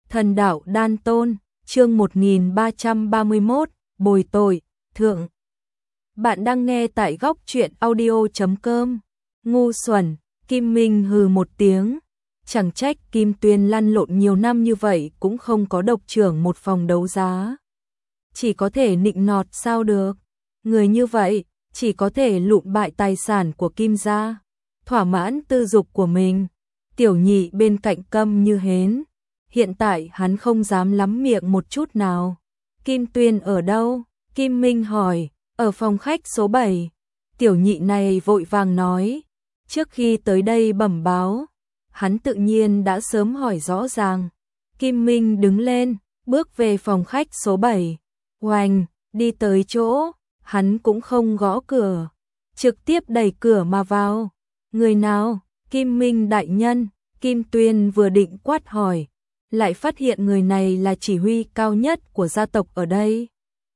Thần đạo đan tôn, chương 1331, bồi tội, thượng. Bạn đang nghe tại góc truyện audio.com. Ngu xuẩn, Kim Minh hừ một tiếng. Chẳng trách Kim Tuyên lăn lộn nhiều năm như vậy cũng không có độc trưởng một phòng đấu giá. Chỉ có thể nịnh nọt sao được. Người như vậy, chỉ có thể lụm bại tài sản của Kim gia, thỏa mãn tư dục của mình. Tiểu nhị bên cạnh câm như hến. Hiện tại hắn không dám lắm miệng một chút nào. Kim Tuyên ở đâu? Kim Minh hỏi. Ở phòng khách số 7. Tiểu nhị này vội vàng nói. Trước khi tới đây bẩm báo, hắn tự nhiên đã sớm hỏi rõ ràng. Kim Minh đứng lên, bước về phòng khách số 7. Oành, đi tới chỗ, hắn cũng không gõ cửa, trực tiếp đẩy cửa mà vào. Người nào? Kim Minh đại nhân. Kim Tuyên vừa định quát hỏi, lại phát hiện người này là chỉ huy cao nhất của gia tộc ở đây.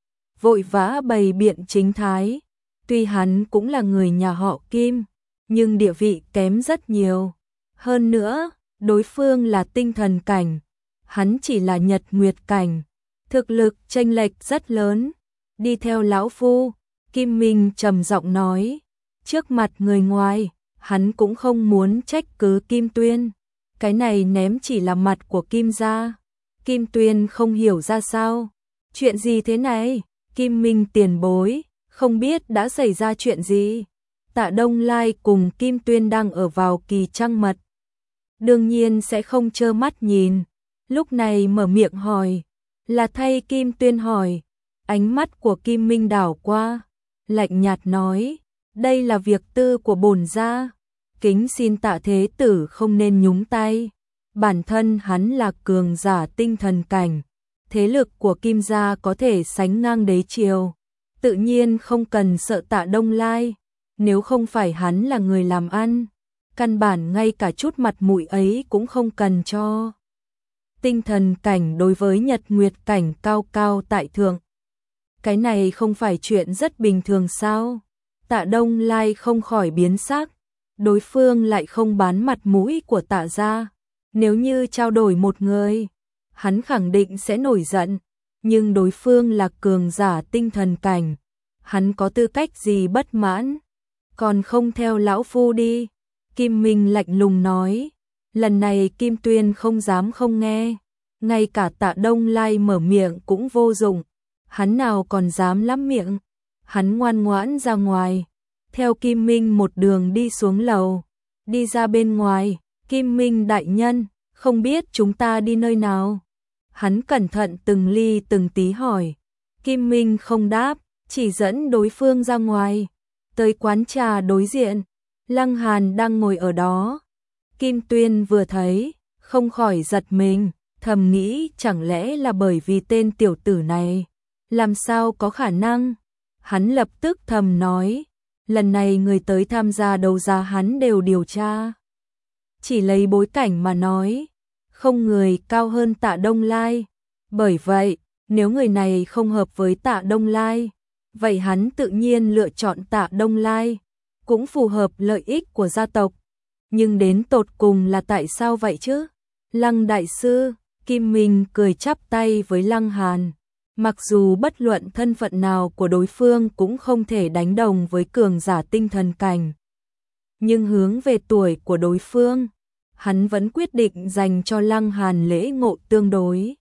Vội vã bày biện chính thái. Tuy hắn cũng là người nhà họ Kim, nhưng địa vị kém rất nhiều. Hơn nữa, đối phương là tinh thần cảnh, hắn chỉ là nhật nguyệt cảnh. Thực lực chênh lệch rất lớn. Đi theo lão phu, Kim Minh trầm giọng nói. Trước mặt người ngoài, hắn cũng không muốn trách cứ Kim Tuyên. Cái này ném chỉ là mặt của Kim gia. Kim Tuyên không hiểu ra sao. Chuyện gì thế này? Kim Minh tiền bối, không biết đã xảy ra chuyện gì. Tạ Đông Lai cùng Kim Tuyên đang ở vào kỳ trăng mật, đương nhiên sẽ không trơ mắt nhìn. Lúc này mở miệng hỏi, là thay Kim Tuyên hỏi. Ánh mắt của Kim Minh đảo qua, lạnh nhạt nói, đây là việc tư của bổn gia, kính xin Tạ thế tử không nên nhúng tay. Bản thân hắn là cường giả tinh thần cảnh, thế lực của Kim gia có thể sánh ngang đế triều, tự nhiên không cần sợ Tạ Đông Lai. Nếu không phải hắn là người làm ăn, căn bản ngay cả chút mặt mũi ấy cũng không cần cho. Tinh thần cảnh đối với nhật nguyệt cảnh cao cao tại thượng, cái này không phải chuyện rất bình thường sao? Tạ Đông Lai không khỏi biến sắc. Đối phương lại không bán mặt mũi của Tạ gia. Nếu như trao đổi một người, hắn khẳng định sẽ nổi giận. Nhưng đối phương là cường giả tinh thần cảnh, hắn có tư cách gì bất mãn? Còn không theo lão phu đi. Kim Minh lạnh lùng nói. Lần này Kim Tuyên không dám không nghe. Ngay cả Tạ Đông Lai mở miệng cũng vô dụng. Hắn nào còn dám lắm miệng. Hắn ngoan ngoãn ra ngoài, theo Kim Minh một đường đi xuống lầu. Đi ra bên ngoài, Kim Minh đại nhân, không biết chúng ta đi nơi nào? Hắn cẩn thận từng ly từng tí hỏi. Kim Minh không đáp, chỉ dẫn đối phương ra ngoài. Tới quán trà đối diện, Lăng Hàn đang ngồi ở đó. Kim Tuyên vừa thấy, không khỏi giật mình, thầm nghĩ chẳng lẽ là bởi vì tên tiểu tử này. Làm sao có khả năng? Hắn lập tức thầm nói, lần này người tới tham gia đấu giá hắn đều điều tra. Chỉ lấy bối cảnh mà nói, không người cao hơn Tạ Đông Lai. Bởi vậy, nếu người này không hợp với Tạ Đông Lai, vậy hắn tự nhiên lựa chọn Tạ Đông Lai, cũng phù hợp lợi ích của gia tộc. Nhưng đến tột cùng là tại sao vậy chứ? Lăng đại sư, Kim Minh cười chắp tay với Lăng Hàn. Mặc dù bất luận thân phận nào của đối phương cũng không thể đánh đồng với cường giả tinh thần cảnh, nhưng hướng về tuổi của đối phương, hắn vẫn quyết định dành cho Lăng Hàn lễ ngộ tương đối.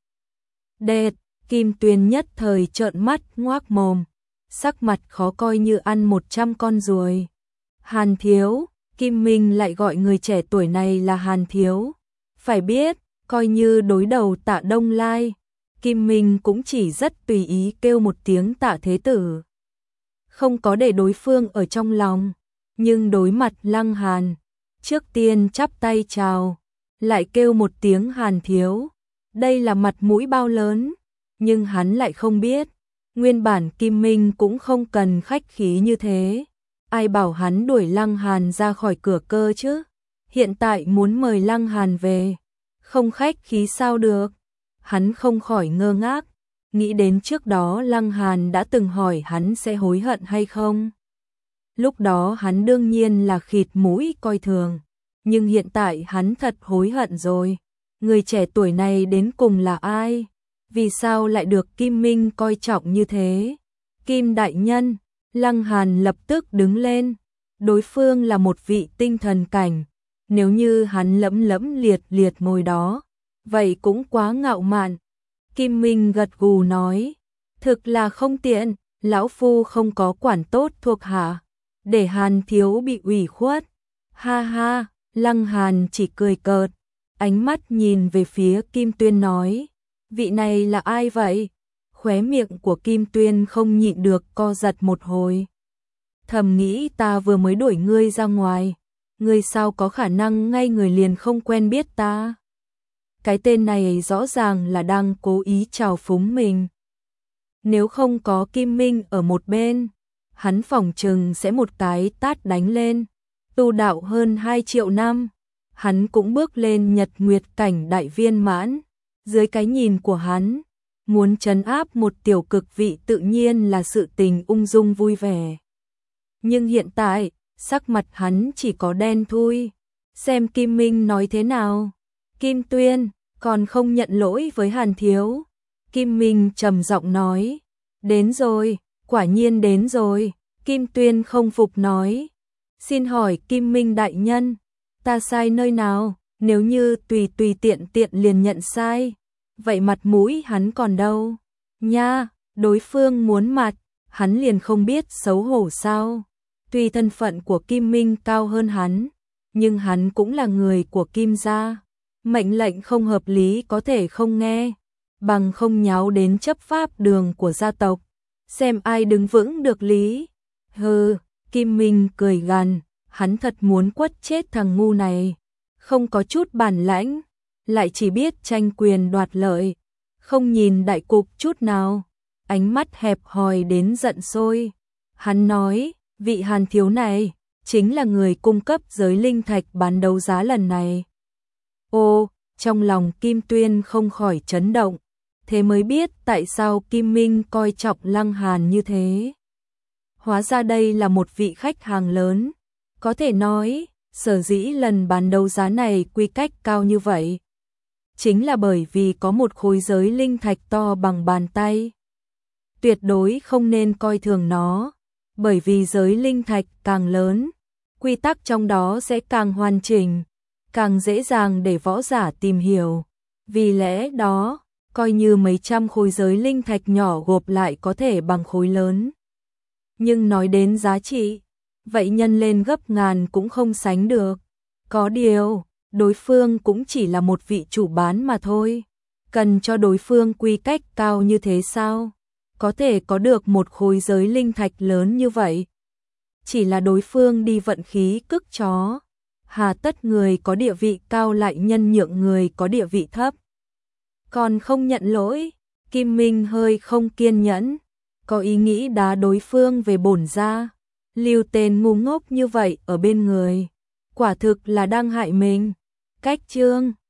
Đệt, Kim Tuyên nhất thời trợn mắt ngoác mồm, sắc mặt khó coi như ăn 100 con ruồi. Hàn thiếu, Kim Minh lại gọi người trẻ tuổi này là Hàn thiếu. Phải biết, coi như đối đầu Tạ Đông Lai, Kim Minh cũng chỉ rất tùy ý kêu một tiếng Tạ thế tử, không có để đối phương ở trong lòng. Nhưng đối mặt Lăng Hàn, trước tiên chắp tay chào, lại kêu một tiếng Hàn thiếu. Đây là mặt mũi bao lớn, nhưng hắn lại không biết, nguyên bản Kim Minh cũng không cần khách khí như thế. Ai bảo hắn đuổi Lăng Hàn ra khỏi cửa cơ chứ? Hiện tại muốn mời Lăng Hàn về, không khách khí sao được? Hắn không khỏi ngơ ngác, nghĩ đến trước đó Lăng Hàn đã từng hỏi hắn sẽ hối hận hay không. Lúc đó hắn đương nhiên là khịt mũi coi thường, nhưng hiện tại hắn thật hối hận rồi. người trẻ tuổi này đến cùng là ai? Vì sao lại được Kim Minh coi trọng như thế? Kim đại nhân, Lăng Hàn lập tức đứng lên. Đối phương là một vị tinh thần cảnh. Nếu như hắn lẫm lẫm liệt liệt ngồi đó, vậy cũng quá ngạo mạn. Kim Minh gật gù nói, thực là không tiện, lão phu không có quản tốt thuộc hạ, để Hàn thiếu bị ủy khuất. Ha ha, Lăng Hàn chỉ cười cợt, ánh mắt nhìn về phía Kim Tuyên nói, vị này là ai vậy? Khóe miệng của Kim Tuyên không nhịn được co giật một hồi. Thầm nghĩ ta vừa mới đuổi ngươi ra ngoài, ngươi sao có khả năng ngay người liền không quen biết ta? Cái tên này rõ ràng là đang cố ý trào phúng mình. Nếu không có Kim Minh ở một bên, hắn phỏng chừng sẽ một cái tát đánh lên. Tu đạo hơn 2 triệu năm, hắn cũng bước lên nhật nguyệt cảnh đại viên mãn. Dưới cái nhìn của hắn, muốn trấn áp một tiểu cực vị tự nhiên là sự tình ung dung vui vẻ. Nhưng hiện tại, sắc mặt hắn chỉ có đen thui. Xem Kim Minh nói thế nào. Kim Tuyên, còn không nhận lỗi với Hàn thiếu. Kim Minh trầm giọng nói. Đến rồi, quả nhiên đến rồi. Kim Tuyên không phục nói. Xin hỏi Kim Minh đại nhân, ta sai nơi nào? Nếu như tùy tiện liền nhận sai, vậy mặt mũi hắn còn đâu? Nha, đối phương muốn mặt, hắn liền không biết xấu hổ sao? Tuy thân phận của Kim Minh cao hơn hắn, nhưng hắn cũng là người của Kim gia. Mệnh lệnh không hợp lý có thể không nghe, bằng không nháo đến chấp pháp đường của gia tộc, xem ai đứng vững được lý. Hừ, Kim Minh cười gằn, hắn thật muốn quất chết thằng ngu này, không có chút bản lãnh, lại chỉ biết tranh quyền đoạt lợi, không nhìn đại cục chút nào, ánh mắt hẹp hòi đến giận sôi. Hắn nói, vị Hàn thiếu này chính là người cung cấp giới linh thạch bán đấu giá lần này. Ô, trong lòng Kim Tuyên không khỏi chấn động, thế mới biết tại sao Kim Minh coi trọng Lăng Hàn như thế. Hóa ra đây là một vị khách hàng lớn, có thể nói, sở dĩ lần bán đấu giá này quy cách cao như vậy, chính là bởi vì có một khối giới linh thạch to bằng bàn tay. Tuyệt đối không nên coi thường nó, bởi vì giới linh thạch càng lớn, quy tắc trong đó sẽ càng hoàn chỉnh, càng dễ dàng để võ giả tìm hiểu. Vì lẽ đó, coi như mấy trăm khối giới linh thạch nhỏ gộp lại có thể bằng khối lớn. Nhưng nói đến giá trị, vậy nhân lên gấp ngàn cũng không sánh được. Có điều, đối phương cũng chỉ là một vị chủ bán mà thôi. Cần cho đối phương quy cách cao như thế sao? Có thể có được một khối giới linh thạch lớn như vậy. Chỉ là đối phương đi vận khí cức chó. Hà tất người có địa vị cao lại nhân nhượng người có địa vị thấp. Còn không nhận lỗi, Kim Minh hơi không kiên nhẫn, có ý nghĩ đá đối phương về bổn ra. Lưu tên ngu ngốc như vậy ở bên người, quả thực là đang hại mình. Cách chương